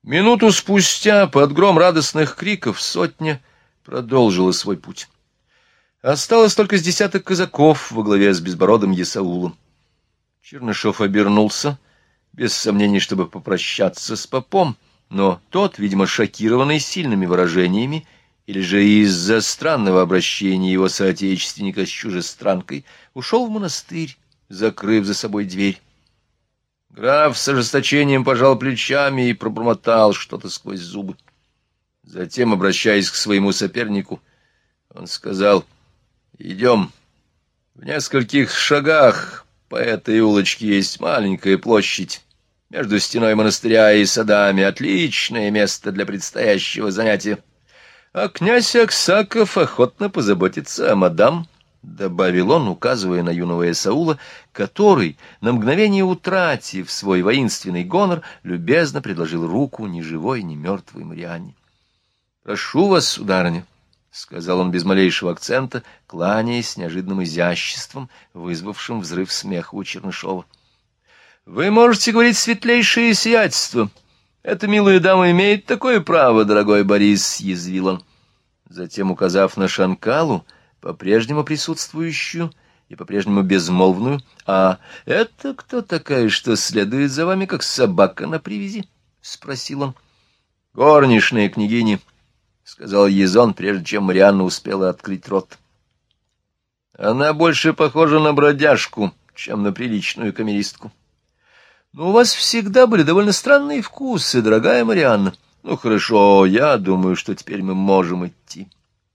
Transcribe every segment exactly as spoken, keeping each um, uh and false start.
Минуту спустя, под гром радостных криков, сотня продолжила свой путь. Осталось только с десяток казаков во главе с безбородым Есаулом. Чернышов обернулся, без сомнений, чтобы попрощаться с попом, но тот, видимо, шокированный сильными выражениями, или же из-за странного обращения его соотечественника с чужестранкой, ушел в монастырь, закрыв за собой дверь. Граф с ожесточением пожал плечами и пробормотал что-то сквозь зубы. Затем, обращаясь к своему сопернику, он сказал: «Идем. В нескольких шагах по этой улочке есть маленькая площадь между стеной монастыря и садами. Отличное место для предстоящего занятия. А князь Аксаков охотно позаботится о мадам», — добавил он, указывая на юного Есаула, который, на мгновение утратив свой воинственный гонор, любезно предложил руку ни живой, ни мертвой Марианне. «Прошу вас, сударыня», — сказал он без малейшего акцента, кланяясь с неожиданным изяществом, вызвавшим взрыв смеха у Чернышова. «Вы можете говорить светлейшее сиятельство. Эта милая дама имеет такое право, дорогой Борис», — съязвил он. Затем, указав на Шанкалу, по-прежнему присутствующую и по-прежнему безмолвную: «А это кто такая, что следует за вами, как собака на привязи?» — спросил он. «Горничная княгиня», — сказал Езон, прежде чем Марианна успела открыть рот. «Она больше похожа на бродяжку, чем на приличную камеристку. Но у вас всегда были довольно странные вкусы, дорогая Марианна. Ну, хорошо, я думаю, что теперь мы можем идти».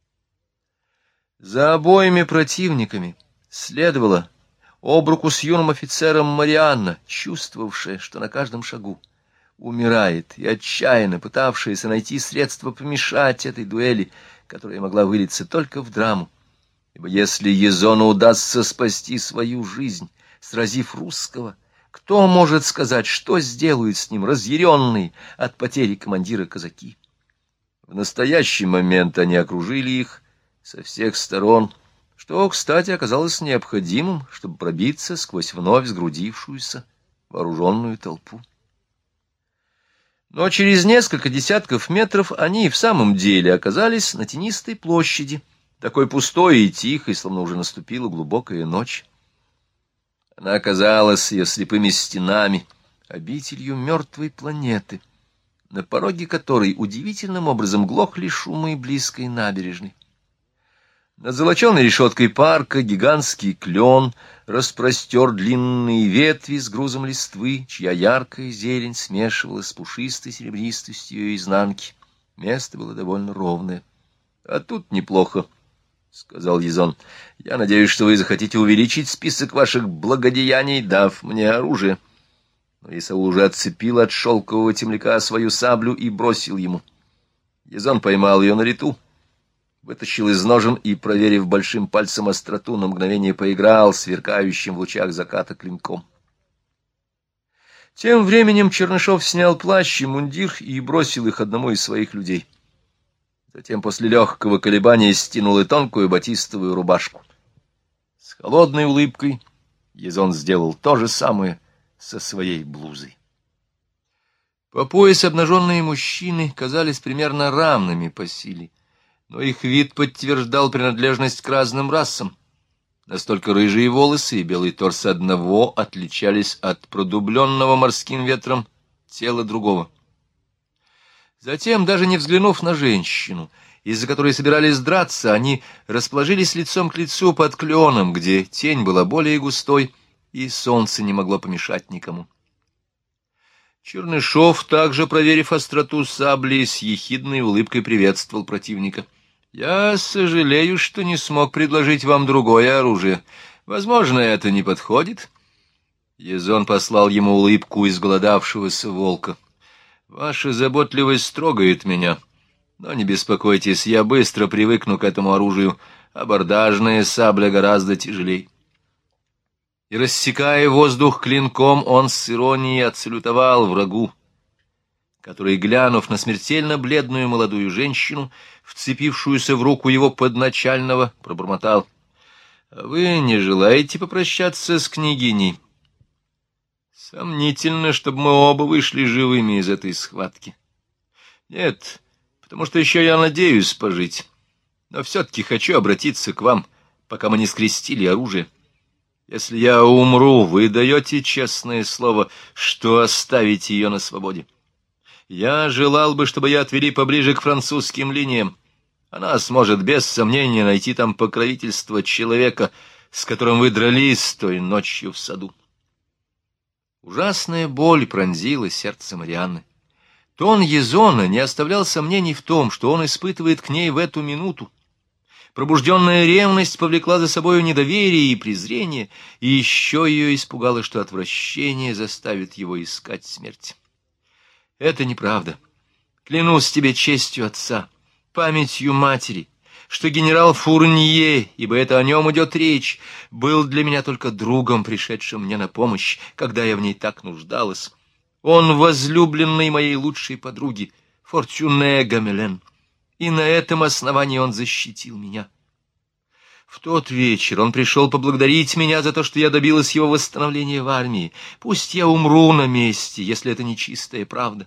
За обоими противниками следовала об руку с юным офицером Марианна, чувствовавшая, что на каждом шагу умирает, и отчаянно пытавшаяся найти средства помешать этой дуэли, которая могла вылиться только в драму. Ибо если Езону удастся спасти свою жизнь, сразив русского, кто может сказать, что сделают с ним разъяренные от потери командира казаки? В настоящий момент они окружили их со всех сторон, что, кстати, оказалось необходимым, чтобы пробиться сквозь вновь сгрудившуюся вооруженную толпу. Но через несколько десятков метров они и в самом деле оказались на тенистой площади, такой пустой и тихой, словно уже наступила глубокая ночь. Она оказалась ее слепыми стенами, обителью мертвой планеты, на пороге которой удивительным образом глохли шумы близкой набережной. Над золоченой решеткой парка гигантский клен распростер длинные ветви с грузом листвы, чья яркая зелень смешивалась с пушистой серебристостью ее изнанки. Место было довольно ровное. — А тут неплохо, — сказал Езон. — Я надеюсь, что вы захотите увеличить список ваших благодеяний, дав мне оружие. Но Исаул уже отцепил от шелкового темляка свою саблю и бросил ему. Езон поймал ее на лету, вытащил из ножен и, проверив большим пальцем остроту, на мгновение поиграл сверкающим в лучах заката клинком. Тем временем Чернышов снял плащ и мундир и бросил их одному из своих людей. Затем после легкого колебания стянул и тонкую батистовую рубашку. С холодной улыбкой Езон сделал то же самое со своей блузой. По пояс обнаженные мужчины казались примерно равными по силе, но их вид подтверждал принадлежность к разным расам. Настолько рыжие волосы и белый торс одного отличались от продубленного морским ветром тела другого. Затем, даже не взглянув на женщину, из-за которой собирались драться, они расположились лицом к лицу под кленом, где тень была более густой, и солнце не могло помешать никому. Чернышов, также проверив остроту сабли, с ехидной улыбкой приветствовал противника. «Я сожалею, что не смог предложить вам другое оружие. Возможно, это не подходит». Езон послал ему улыбку изголодавшегося волка. «Ваша заботливость трогает меня. Но не беспокойтесь, я быстро привыкну к этому оружию. Абордажная сабля гораздо тяжелей». И, рассекая воздух клинком, он с иронией отсалютовал врагу, который, глянув на смертельно бледную молодую женщину, вцепившуюся в руку его подначального, пробормотал: «А вы не желаете попрощаться с княгиней? Сомнительно, чтобы мы оба вышли живыми из этой схватки». Нет, потому что еще я надеюсь пожить. Но все-таки хочу обратиться к вам, пока мы не скрестили оружие. Если я умру, вы даете честное слово, что оставите ее на свободе. Я желал бы, чтобы ее отвели поближе к французским линиям. Она сможет без сомнения найти там покровительство человека, с которым вы дрались той ночью в саду. Ужасная боль пронзила сердце Марианны. Тон Езона не оставлял сомнений в том, что он испытывает к ней в эту минуту. Пробужденная ревность повлекла за собою недоверие и презрение, и еще ее испугало, что отвращение заставит его искать смерть. Это неправда. Клянусь тебе честью отца, памятью матери, что генерал Фурнье, ибо это о нем идет речь, был для меня только другом, пришедшим мне на помощь, когда я в ней так нуждалась. Он возлюбленный моей лучшей подруги, Фортюне Гамелен, и на этом основании он защитил меня. В тот вечер он пришел поблагодарить меня за то, что я добилась его восстановления в армии. Пусть я умру на месте, если это не чистая правда.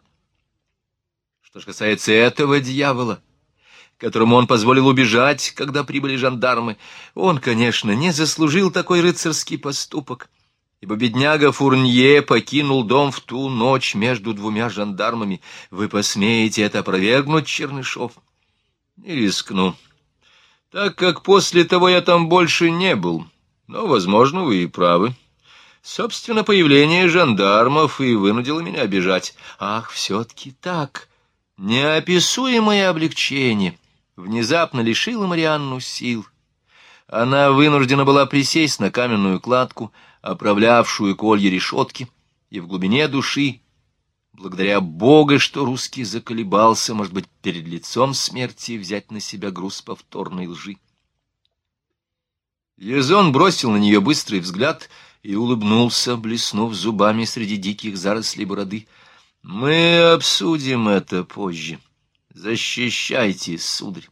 Что же касается этого дьявола, которому он позволил убежать, когда прибыли жандармы, он, конечно, не заслужил такой рыцарский поступок, ибо бедняга Фурнье покинул дом в ту ночь между двумя жандармами. Вы посмеете это опровергнуть, Чернышов? Не рискну, так как после того я там больше не был, но, возможно, вы и правы. Собственно, появление жандармов и вынудило меня бежать. Ах, все-таки так! Неописуемое облегчение внезапно лишило Марианну сил. Она вынуждена была присесть на каменную кладку, оправлявшую колья решетки, и в глубине души, благодаря Богу, что русский заколебался, может быть, перед лицом смерти взять на себя груз повторной лжи. Езон бросил на нее быстрый взгляд и улыбнулся, блеснув зубами среди диких зарослей бороды. «Мы обсудим это позже. Защищайтесь, сударь».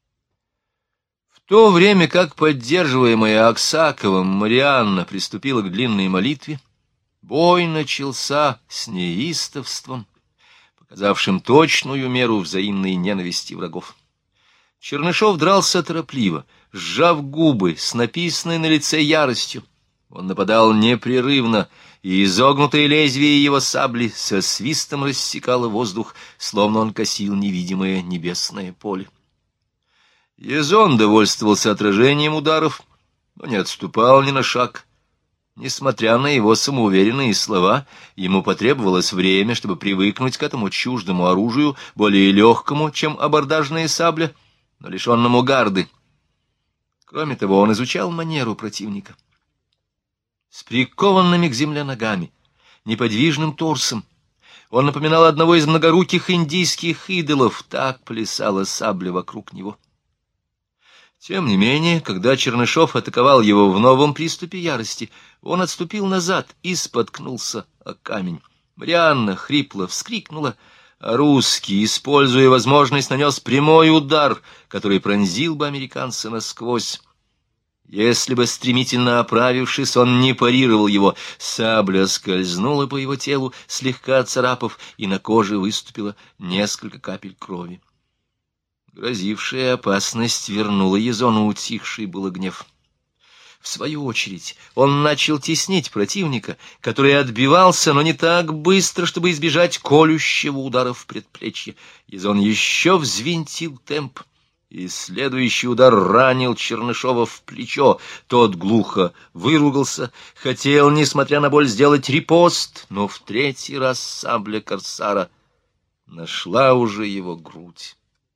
В то время как, поддерживаемая Аксаковым, Марианна приступила к длинной молитве, бой начался с неистовством, показавшим точную меру взаимной ненависти врагов. Чернышов дрался торопливо, сжав губы, с написанной на лице яростью. Он нападал непрерывно, и изогнутое лезвие его сабли со свистом рассекало воздух, словно он косил невидимое небесное поле. Езон довольствовался отражением ударов, но не отступал ни на шаг. Несмотря на его самоуверенные слова, ему потребовалось время, чтобы привыкнуть к этому чуждому оружию, более легкому, чем абордажная сабля, но лишенному гарды. Кроме того, он изучал манеру противника. С прикованными к земле ногами, неподвижным торсом, он напоминал одного из многоруких индийских идолов, так плясала сабля вокруг него. Тем не менее, когда Чернышов атаковал его в новом приступе ярости, он отступил назад и споткнулся о камень. Марианна хрипло вскрикнула, а русский, используя возможность, нанес прямой удар, который пронзил бы американца насквозь. Если бы, стремительно оправившись, он не парировал его, сабля скользнула по его телу, слегка царапав, и на коже выступило несколько капель крови. Грозившая опасность вернула Езону утихший было гнев. В свою очередь он начал теснить противника, который отбивался, но не так быстро, чтобы избежать колющего удара в предплечье. Езон еще взвинтил темп, и следующий удар ранил Чернышова в плечо. Тот глухо выругался, хотел, несмотря на боль, сделать рипост, но в третий раз сабля корсара нашла уже его грудь.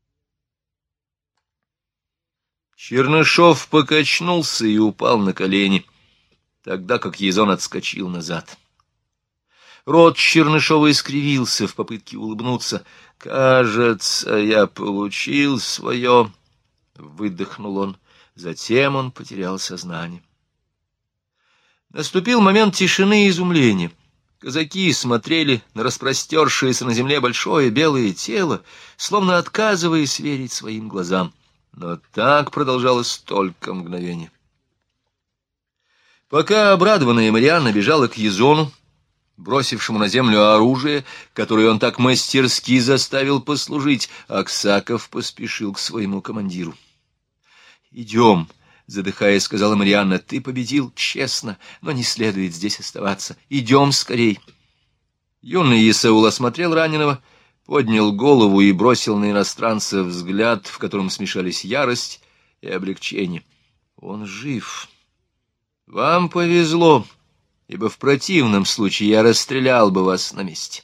Чернышов покачнулся и упал на колени, тогда как Езон отскочил назад. Рот Чернышова искривился в попытке улыбнуться. «Кажется, я получил свое», — выдохнул он. Затем он потерял сознание. Наступил момент тишины и изумления. Казаки смотрели на распростершееся на земле большое белое тело, словно отказываясь верить своим глазам. Но так продолжалось только мгновение. Пока обрадованная Марианна бежала к Езону, бросившему на землю оружие, которое он так мастерски заставил послужить, Аксаков поспешил к своему командиру. «Идем», — задыхаясь, сказала Марианна, — «ты победил честно, но не следует здесь оставаться. Идем скорей». Юный Исаул осмотрел раненого, поднял голову и бросил на иностранца взгляд, в котором смешались ярость и облегчение. «Он жив. Вам повезло, ибо в противном случае я расстрелял бы вас на месте».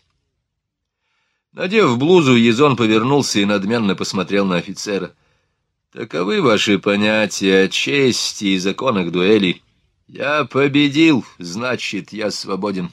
Надев блузу, Язон повернулся и надменно посмотрел на офицера. «Таковы ваши понятия о чести и законах дуэли. Я победил, значит, я свободен».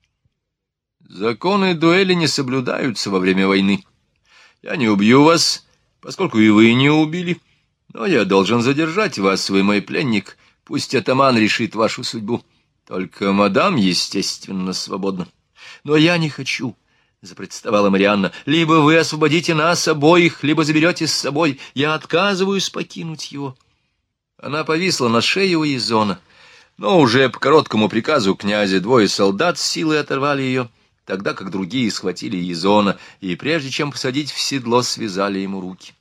«Законы дуэли не соблюдаются во время войны. Я не убью вас, поскольку и вы не убили, но я должен задержать вас, вы мой пленник. Пусть атаман решит вашу судьбу. Только мадам, естественно, свободна». «Но я не хочу», — запротестовала Марианна. «Либо вы освободите нас обоих, либо заберете с собой. Я отказываюсь покинуть его». Она повисла на шее у Язона, но уже по короткому приказу князя двое солдат с силой оторвали ее, тогда как другие схватили Язона и, прежде чем посадить в седло, связали ему руки.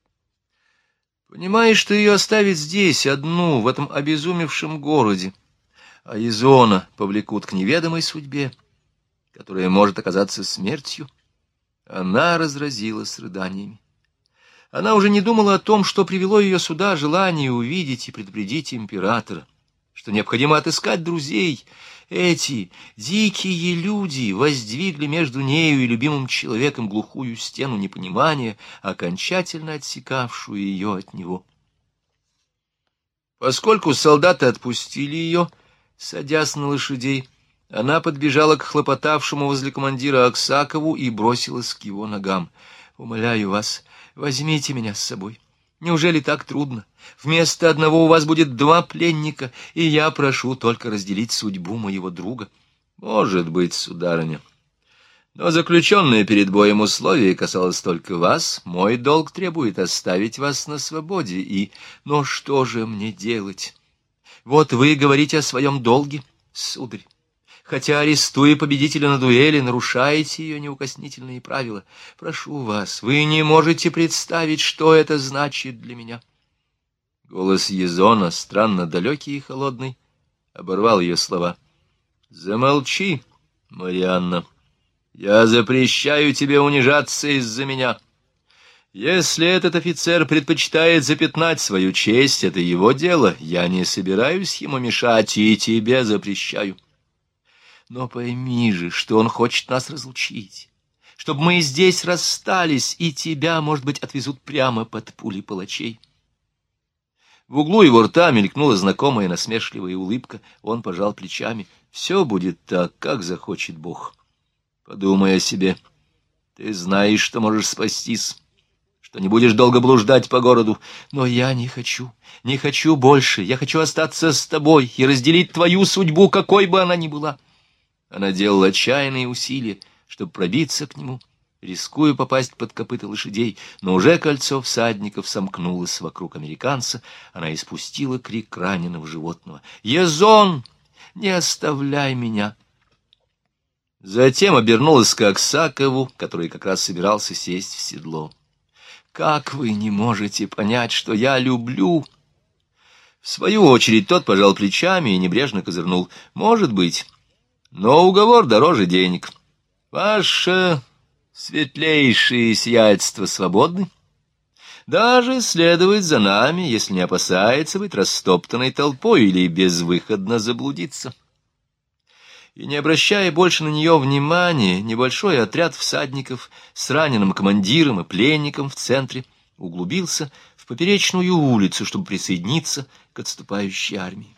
Понимая, что ее оставить здесь одну, в этом обезумевшем городе, а Язона повлекут к неведомой судьбе, которая может оказаться смертью, она разразилась рыданиями. Она уже не думала о том, что привело ее сюда желание увидеть и предупредить императора, что необходимо отыскать друзей. Эти дикие люди воздвигли между нею и любимым человеком глухую стену непонимания, окончательно отсекавшую ее от него. Поскольку солдаты отпустили ее, садясь на лошадей, она подбежала к хлопотавшему возле командира Аксакову и бросилась к его ногам. «Умоляю вас, возьмите меня с собой. Неужели так трудно? Вместо одного у вас будет два пленника, и я прошу только разделить судьбу моего друга». «Может быть, сударыня. Но заключенное перед боем условие касалось только вас. Мой долг требует оставить вас на свободе, и... Но что же мне делать? Вот вы говорите о своем долге, сударь. Хотя, арестуя победителя на дуэли, нарушаете ее неукоснительные правила. Прошу вас, вы не можете представить, что это значит для меня». Голос Язона, странно далекий и холодный, оборвал ее слова. «Замолчи, Марианна. Я запрещаю тебе унижаться из-за меня. Если этот офицер предпочитает запятнать свою честь, это его дело. Я не собираюсь ему мешать и тебе запрещаю. Но пойми же, что он хочет нас разлучить, чтобы мы здесь расстались, и тебя, может быть, отвезут прямо под пули палачей». В углу его рта мелькнула знакомая насмешливая улыбка. Он пожал плечами. «Все будет так, как захочет Бог. Подумай о себе. Ты знаешь, что можешь спастись, что не будешь долго блуждать по городу. Но я не хочу, не хочу больше. Я хочу остаться с тобой и разделить твою судьбу, какой бы она ни была». Она делала отчаянные усилия, чтобы пробиться к нему, рискуя попасть под копыта лошадей, но уже кольцо всадников сомкнулось вокруг американца. Она испустила крик раненого животного. «Язон, не оставляй меня!» Затем обернулась к Аксакову, который как раз собирался сесть в седло. «Как вы не можете понять, что я люблю?» В свою очередь тот пожал плечами и небрежно козырнул. «Может быть, но уговор дороже денег. Ваше светлейшее сиятельство свободны. Даже следовать за нами, если не опасается быть растоптанной толпой или безвыходно заблудиться». И, не обращая больше на нее внимания, небольшой отряд всадников с раненым командиром и пленником в центре углубился в поперечную улицу, чтобы присоединиться к отступающей армии.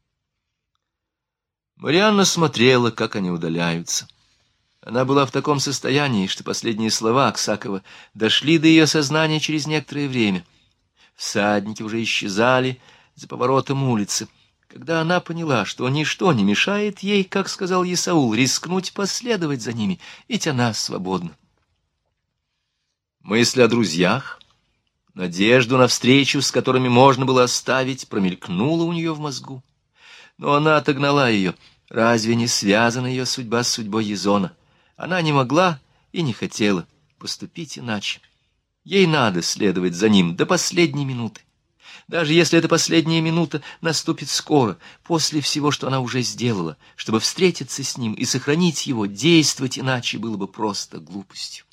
Марианна смотрела, как они удаляются. Она была в таком состоянии, что последние слова Аксакова дошли до ее сознания через некоторое время. Всадники уже исчезали за поворотом улицы. Когда она поняла, что ничто не мешает ей, как сказал Исаул, рискнуть последовать за ними, ведь она свободна. Мысль о друзьях, надежду на встречу, с которыми можно было оставить, промелькнула у нее в мозгу. Но она отогнала ее. Разве не связана ее судьба с судьбой Езона? Она не могла и не хотела поступить иначе. Ей надо следовать за ним до последней минуты. Даже если эта последняя минута наступит скоро, после всего, что она уже сделала, чтобы встретиться с ним и сохранить его, действовать иначе было бы просто глупостью.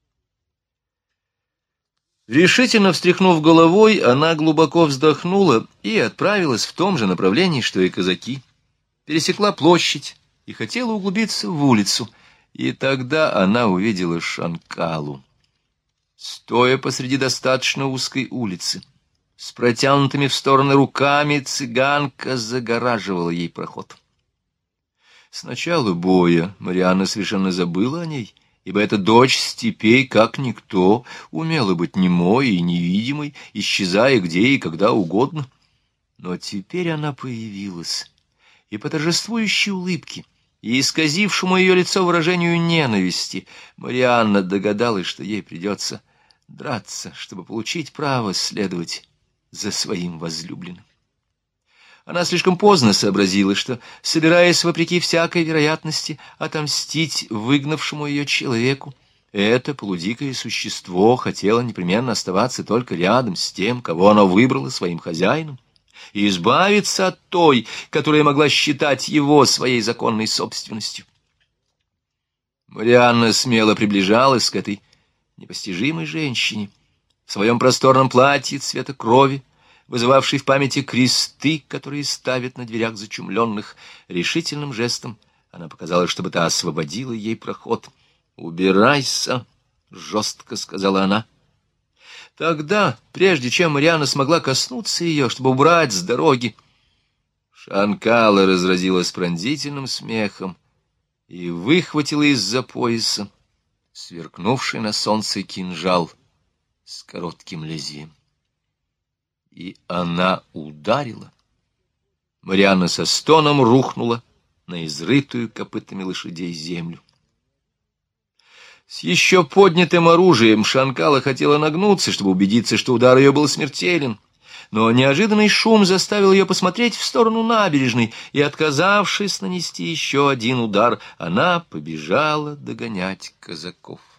Решительно встряхнув головой, она глубоко вздохнула и отправилась в том же направлении, что и казаки. Пересекла площадь и хотела углубиться в улицу, и тогда она увидела Шанкалу. Стоя посреди достаточно узкой улицы, с протянутыми в стороны руками, цыганка загораживала ей проход. С начала боя Марианна совершенно забыла о ней, ибо эта дочь степей, как никто, умела быть немой и невидимой, исчезая где и когда угодно. Но теперь она появилась, и по торжествующей улыбке, и исказившему ее лицо выражению ненависти, Марианна догадалась, что ей придется драться, чтобы получить право следовать за своим возлюбленным. Она слишком поздно сообразила, что, собираясь, вопреки всякой вероятности, отомстить выгнавшему ее человеку, это полудикое существо хотело непременно оставаться только рядом с тем, кого оно выбрало своим хозяином, и избавиться от той, которая могла считать его своей законной собственностью. Марианна смело приближалась к этой непостижимой женщине, в своем просторном платье цвета крови, вызывавшей в памяти кресты, которые ставят на дверях зачумленных. Решительным жестом она показала, чтобы та освободила ей проход. «Убирайся!» — жестко сказала она. Тогда, прежде чем Марианна смогла коснуться ее, чтобы убрать с дороги, Шанкала разразилась пронзительным смехом и выхватила из-за пояса сверкнувший на солнце кинжал с коротким лезвием. И она ударила. Марианна со стоном рухнула на изрытую копытами лошадей землю. С еще поднятым оружием Шанкала хотела нагнуться, чтобы убедиться, что удар ее был смертелен. Но неожиданный шум заставил ее посмотреть в сторону набережной, и, отказавшись нанести еще один удар, она побежала догонять казаков.